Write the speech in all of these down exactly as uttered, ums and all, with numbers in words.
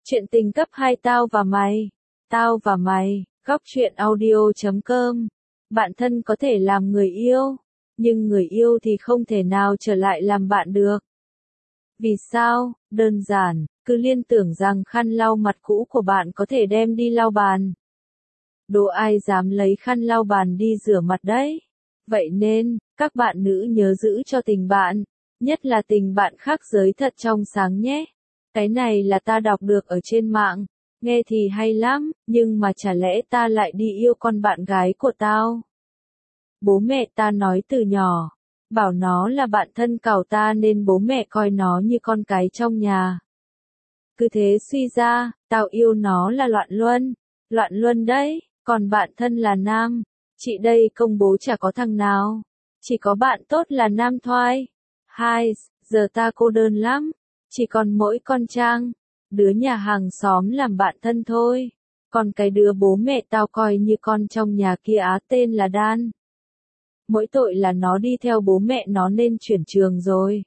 Chuyện tình cấp hai tao và mày. Tao và mày, góc truyện audio chấm com. Bạn thân có thể làm người yêu, nhưng người yêu thì không thể nào trở lại làm bạn được. Vì sao? Đơn giản, cứ liên tưởng rằng khăn lau mặt cũ của bạn có thể đem đi lau bàn. Đố ai dám lấy khăn lau bàn đi rửa mặt đấy. Vậy nên, các bạn nữ nhớ giữ cho tình bạn, nhất là tình bạn khác giới thật trong sáng nhé. Cái này là ta đọc được ở trên mạng, nghe thì hay lắm, nhưng mà chả lẽ ta lại đi yêu con bạn gái của tao? Bố mẹ ta nói từ nhỏ, bảo nó là bạn thân cào ta nên bố mẹ coi nó như con cái trong nhà. Cứ thế suy ra, tao yêu nó là loạn luân, loạn luân đấy, còn bạn thân là nam. Chị đây công bố chả có thằng nào, chỉ có bạn tốt là nam thoai. Hai, giờ ta cô đơn lắm, chỉ còn mỗi con Trang, đứa nhà hàng xóm làm bạn thân thôi. Còn cái đứa bố mẹ tao coi như con trong nhà kia á tên là Đan. Mỗi tội là nó đi theo bố mẹ nó nên chuyển trường rồi.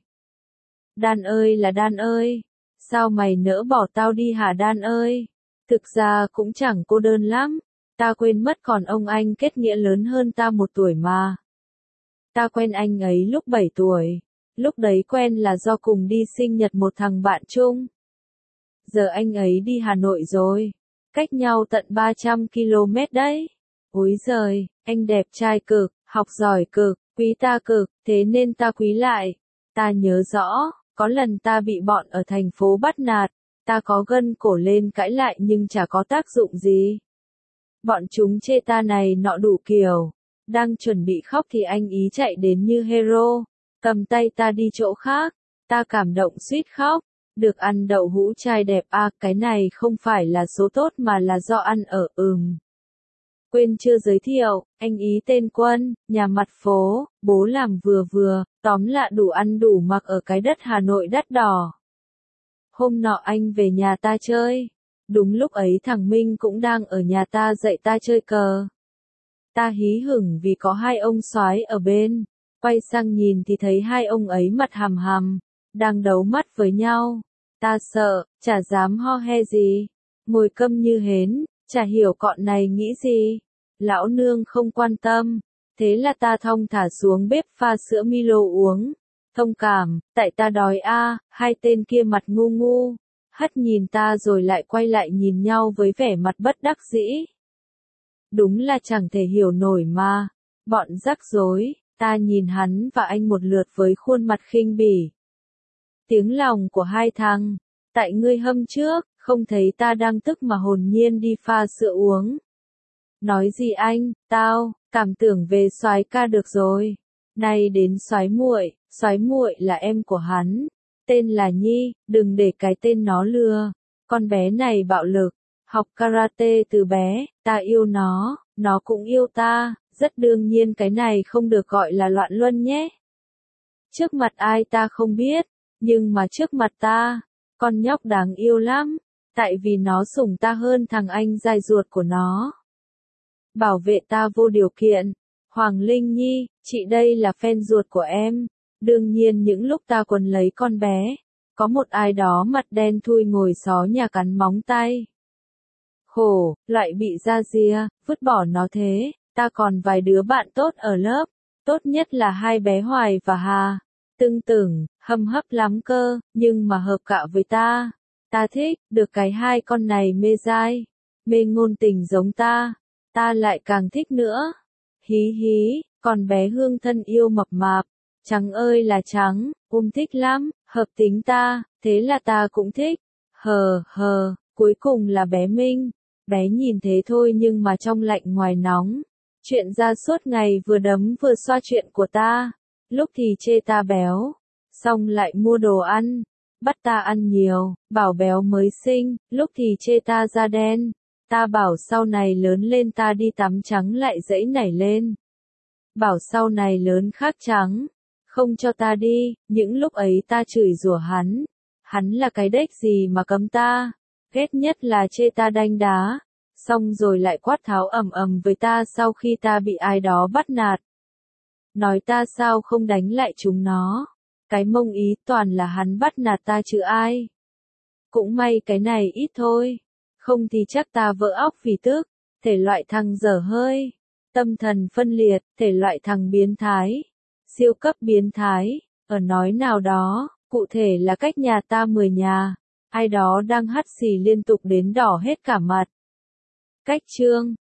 Đan ơi là Đan ơi, sao mày nỡ bỏ tao đi hả Đan ơi? Thực ra cũng chẳng cô đơn lắm, ta quên mất còn ông anh kết nghĩa lớn hơn ta một tuổi mà. Ta quen anh ấy lúc bảy tuổi, lúc đấy quen là do cùng đi sinh nhật một thằng bạn chung. Giờ anh ấy đi Hà Nội rồi, cách nhau tận ba trăm ki lô mét đấy. Ối giời, anh đẹp trai cực, học giỏi cực, quý ta cực, thế nên ta quý lại. Ta nhớ rõ, có lần ta bị bọn ở thành phố bắt nạt, ta có gân cổ lên cãi lại nhưng chả có tác dụng gì. Bọn chúng chê ta này nọ đủ kiểu, đang chuẩn bị khóc thì anh ý chạy đến như hero, cầm tay ta đi chỗ khác, ta cảm động suýt khóc. Được ăn đậu hũ trai đẹp à, cái này không phải là số tốt mà là do ăn ở ừm. Quên chưa giới thiệu, anh ý tên Quân, nhà mặt phố, bố làm vừa vừa, tóm lại đủ ăn đủ mặc ở cái đất Hà Nội đắt đỏ. Hôm nọ anh về nhà ta chơi, đúng lúc ấy thằng Minh cũng đang ở nhà ta dạy ta chơi cờ. Ta hí hửng vì có hai ông soái ở bên, quay sang nhìn thì thấy hai ông ấy mặt hằm hằm, đang đấu mắt với nhau. Ta sợ, chả dám ho he gì, ngồi câm như hến, chả hiểu cọn này nghĩ gì. Lão nương không quan tâm, thế là ta thong thả xuống bếp pha sữa Milo uống. Thông cảm, tại ta đói a. Hai tên kia mặt ngu ngu, hất nhìn ta rồi lại quay lại nhìn nhau với vẻ mặt bất đắc dĩ. Đúng là chẳng thể hiểu nổi mà, bọn rắc rối. Ta nhìn hắn và anh một lượt với khuôn mặt khinh bỉ. Tiếng lòng của hai thằng, tại ngươi hâm trước, không thấy ta đang tức mà hồn nhiên đi pha sữa uống. Nói gì anh, tao, cảm tưởng về soái ca được rồi. Nay đến soái muội, soái muội là em của hắn, tên là Nhi, đừng để cái tên nó lừa. Con bé này bạo lực, học karate từ bé, ta yêu nó, nó cũng yêu ta, rất đương nhiên cái này không được gọi là loạn luân nhé. Trước mặt ai ta không biết, nhưng mà trước mặt ta, con nhóc đáng yêu lắm, tại vì nó sủng ta hơn thằng anh giai ruột của nó. Bảo vệ ta vô điều kiện. Hoàng Linh Nhi, chị đây là fan ruột của em. Đương nhiên những lúc ta quấn lấy con bé, có một ai đó mặt đen thui ngồi xó nhà cắn móng tay. Khổ, lại bị ra ria, vứt bỏ nó thế. Ta còn vài đứa bạn tốt ở lớp, tốt nhất là hai bé Hoài và Hà. Tưng tửng, hâm hấp lắm cơ, nhưng mà hợp cạo với ta. Ta thích, được cái hai con này mê dai, mê ngôn tình giống ta. Ta lại càng thích nữa. Hí hí, còn bé Hương thân yêu mập mạp, trắng ơi là trắng, um thích lắm, hợp tính ta, thế là ta cũng thích. Hờ hờ, cuối cùng là bé Minh. Bé nhìn thế thôi nhưng mà trong lạnh ngoài nóng. Chuyện ra suốt ngày vừa đấm vừa xoa chuyện của ta. Lúc thì chê ta béo, xong lại mua đồ ăn, bắt ta ăn nhiều, bảo béo mới xinh, lúc thì chê ta da đen. Ta bảo sau này lớn lên ta đi tắm trắng lại dẫy nảy lên. Bảo sau này lớn khác trắng, không cho ta đi, những lúc ấy ta chửi rủa hắn. Hắn là cái đếch gì mà cấm ta, ghét nhất là chê ta đanh đá, xong rồi lại quát tháo ầm ầm với ta sau khi ta bị ai đó bắt nạt. Nói ta sao không đánh lại chúng nó, cái mông ý toàn là hắn bắt nạt ta chứ ai. Cũng may cái này ít thôi. Không thì chắc ta vỡ óc vì tức. Thể loại thằng dở hơi. Tâm thần phân liệt, thể loại thằng biến thái. Siêu cấp biến thái. Ở nói nào đó, cụ thể là cách nhà ta mười nhà. Ai đó đang hắt xì liên tục đến đỏ hết cả mặt. Cách chương